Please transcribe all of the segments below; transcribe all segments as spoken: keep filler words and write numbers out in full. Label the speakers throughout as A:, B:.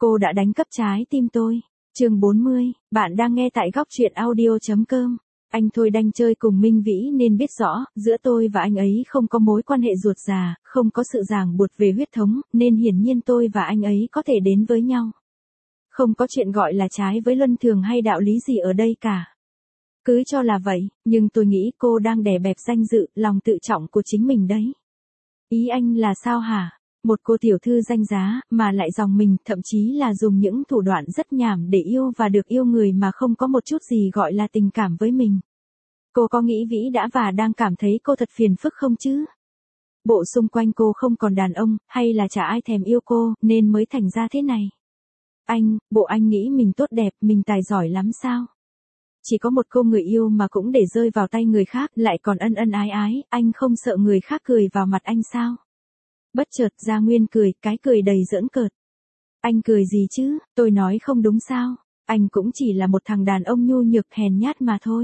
A: Cô đã đánh cắp trái tim tôi. Chương bốn mươi, bạn đang nghe tại góc truyện audio chấm com. Anh Thôi đang chơi cùng Minh Vĩ nên biết rõ, giữa tôi và anh ấy không có mối quan hệ ruột già, không có sự ràng buộc về huyết thống, nên hiển nhiên tôi và anh ấy có thể đến với nhau. Không có chuyện gọi là trái với luân thường hay đạo lý gì ở đây cả. Cứ cho là vậy, nhưng tôi nghĩ cô đang đè bẹp danh dự, lòng tự trọng của chính mình đấy. Ý anh là sao hả? Một cô tiểu thư danh giá, mà lại dòng mình, thậm chí là dùng những thủ đoạn rất nhảm để yêu và được yêu người mà không có một chút gì gọi là tình cảm với mình. Cô có nghĩ Vĩ đã và đang cảm thấy cô thật phiền phức không chứ? Bộ xung quanh cô không còn đàn ông, hay là chả ai thèm yêu cô, nên mới thành ra thế này? Anh, bộ anh nghĩ mình tốt đẹp, mình tài giỏi lắm sao? Chỉ có một cô người yêu mà cũng để rơi vào tay người khác, lại còn ân ân ái ái, anh không sợ người khác cười vào mặt anh sao? Bất chợt Gia Nguyên cười, cái cười đầy giỡn cợt. Anh cười gì chứ, tôi nói không đúng sao, anh cũng chỉ là một thằng đàn ông nhu nhược hèn nhát mà thôi.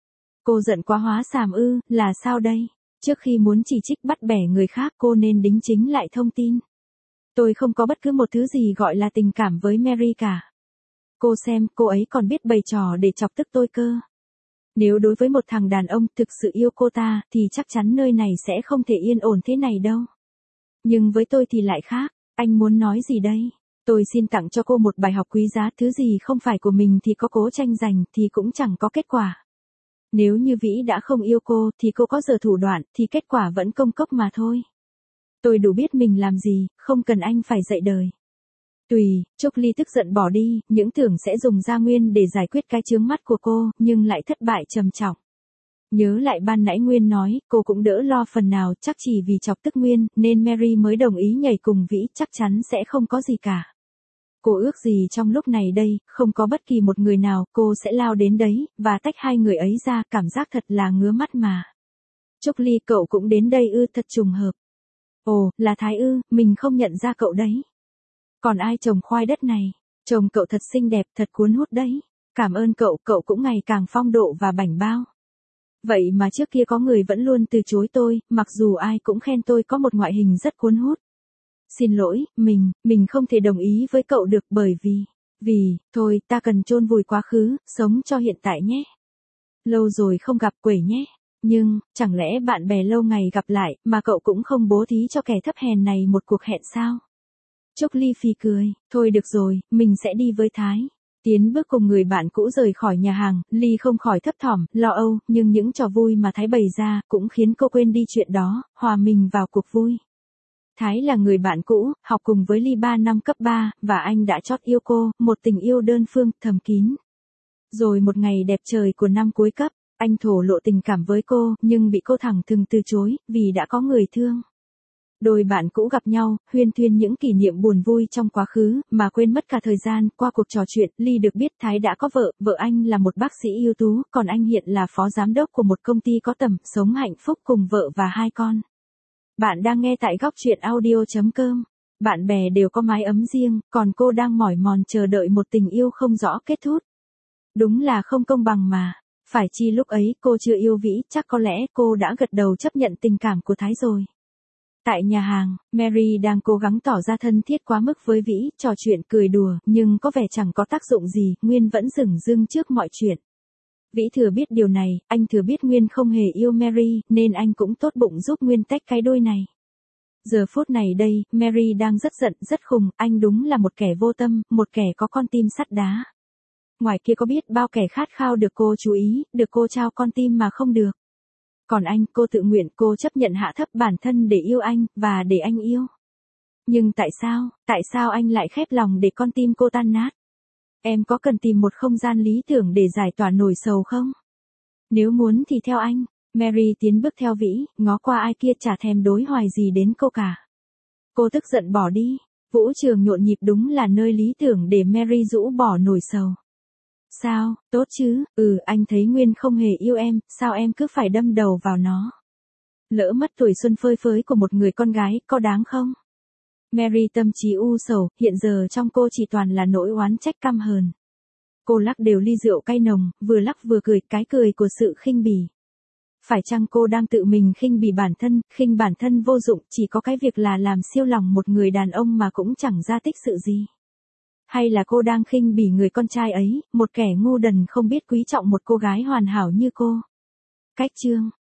A: Cô giận quá hóa xàm ư, là sao đây? Trước khi muốn chỉ trích bắt bẻ người khác cô nên đính chính lại thông tin. Tôi không có bất cứ một thứ gì gọi là tình cảm với Mary cả. Cô xem, cô ấy còn biết bày trò để chọc tức tôi cơ. Nếu đối với một thằng đàn ông thực sự yêu cô ta, thì chắc chắn nơi này sẽ không thể yên ổn thế này đâu. Nhưng với tôi thì lại khác, anh muốn nói gì đây? Tôi xin tặng cho cô một bài học quý giá, thứ gì không phải của mình thì có cố tranh giành thì cũng chẳng có kết quả. Nếu như Vĩ đã không yêu cô thì cô có giờ thủ đoạn thì kết quả vẫn công cốc mà thôi. Tôi đủ biết mình làm gì, không cần anh phải dạy đời. Tùy, Trúc Ly tức giận bỏ đi, những tưởng sẽ dùng Gia Nguyên để giải quyết cái chướng mắt của cô, nhưng lại thất bại trầm trọng. Nhớ lại ban nãy Nguyên nói, cô cũng đỡ lo phần nào, chắc chỉ vì chọc tức Nguyên, nên Mary mới đồng ý nhảy cùng Vĩ, chắc chắn sẽ không có gì cả. Cô ước gì trong lúc này đây, không có bất kỳ một người nào, cô sẽ lao đến đấy, và tách hai người ấy ra, cảm giác thật là ngứa mắt mà. Trúc Ly, cậu cũng đến đây ư, thật trùng hợp. Ồ, là Thái ư, mình không nhận ra cậu đấy. Còn ai trồng khoai đất này? Chồng cậu thật xinh đẹp, thật cuốn hút đấy. Cảm ơn cậu, cậu cũng ngày càng phong độ và bảnh bao. Vậy mà trước kia có người vẫn luôn từ chối tôi, mặc dù ai cũng khen tôi có một ngoại hình rất cuốn hút. Xin lỗi, mình, mình không thể đồng ý với cậu được bởi vì, vì, thôi, ta cần chôn vùi quá khứ, sống cho hiện tại nhé. Lâu rồi không gặp quẩy nhé. Nhưng, chẳng lẽ bạn bè lâu ngày gặp lại, mà cậu cũng không bố thí cho kẻ thấp hèn này một cuộc hẹn sao? Trúc Ly phì cười, thôi được rồi, mình sẽ đi với Thái. Tiến bước cùng người bạn cũ rời khỏi nhà hàng, Ly không khỏi thấp thỏm, lo âu, nhưng những trò vui mà Thái bày ra, cũng khiến cô quên đi chuyện đó, hòa mình vào cuộc vui. Thái là người bạn cũ, học cùng với Ly ba năm cấp ba, và anh đã chót yêu cô, một tình yêu đơn phương, thầm kín. Rồi một ngày đẹp trời của năm cuối cấp, anh thổ lộ tình cảm với cô, nhưng bị cô thẳng thừng từ chối, vì đã có người thương. Đôi bạn cũ gặp nhau, huyên thuyên những kỷ niệm buồn vui trong quá khứ, mà quên mất cả thời gian. Qua cuộc trò chuyện, Ly được biết Thái đã có vợ, vợ anh là một bác sĩ ưu tú, còn anh hiện là phó giám đốc của một công ty có tầm, sống hạnh phúc cùng vợ và hai con. Bạn đang nghe tại góc truyện audio chấm com. Bạn bè đều có mái ấm riêng, còn cô đang mỏi mòn chờ đợi một tình yêu không rõ kết thúc. Đúng là không công bằng mà. Phải chi lúc ấy cô chưa yêu Vĩ, chắc có lẽ cô đã gật đầu chấp nhận tình cảm của Thái rồi. Tại nhà hàng, Mary đang cố gắng tỏ ra thân thiết quá mức với Vĩ, trò chuyện cười đùa, nhưng có vẻ chẳng có tác dụng gì, Nguyên vẫn dửng dưng trước mọi chuyện. Vĩ thừa biết điều này, anh thừa biết Nguyên không hề yêu Mary, nên anh cũng tốt bụng giúp Nguyên tách cái đôi này. Giờ phút này đây, Mary đang rất giận, rất khùng, anh đúng là một kẻ vô tâm, một kẻ có con tim sắt đá. Ngoài kia có biết bao kẻ khát khao được cô chú ý, được cô trao con tim mà không được. Còn anh, cô tự nguyện, cô chấp nhận hạ thấp bản thân để yêu anh, và để anh yêu. Nhưng tại sao, tại sao anh lại khép lòng để con tim cô tan nát? Em có cần tìm một không gian lý tưởng để giải tỏa nỗi sầu không? Nếu muốn thì theo anh. Mary tiến bước theo Vĩ, ngó qua ai kia chả thèm đối hoài gì đến cô cả. Cô tức giận bỏ đi. Vũ trường nhộn nhịp đúng là nơi lý tưởng để Mary rũ bỏ nỗi sầu. Sao, tốt chứ, ừ, anh thấy Nguyên không hề yêu em, sao em cứ phải đâm đầu vào nó? Lỡ mất tuổi xuân phơi phới của một người con gái, có đáng không? Mary tâm trí u sầu, hiện giờ trong cô chỉ toàn là nỗi oán trách căm hờn. Cô lắc đều ly rượu cay nồng, vừa lắc vừa cười, cái cười của sự khinh bỉ. Phải chăng cô đang tự mình khinh bỉ bản thân, khinh bản thân vô dụng, chỉ có cái việc là làm siêu lòng một người đàn ông mà cũng chẳng ra tích sự gì? Hay là cô đang khinh bỉ người con trai ấy, một kẻ ngu đần không biết quý trọng một cô gái hoàn hảo như cô? Cách chương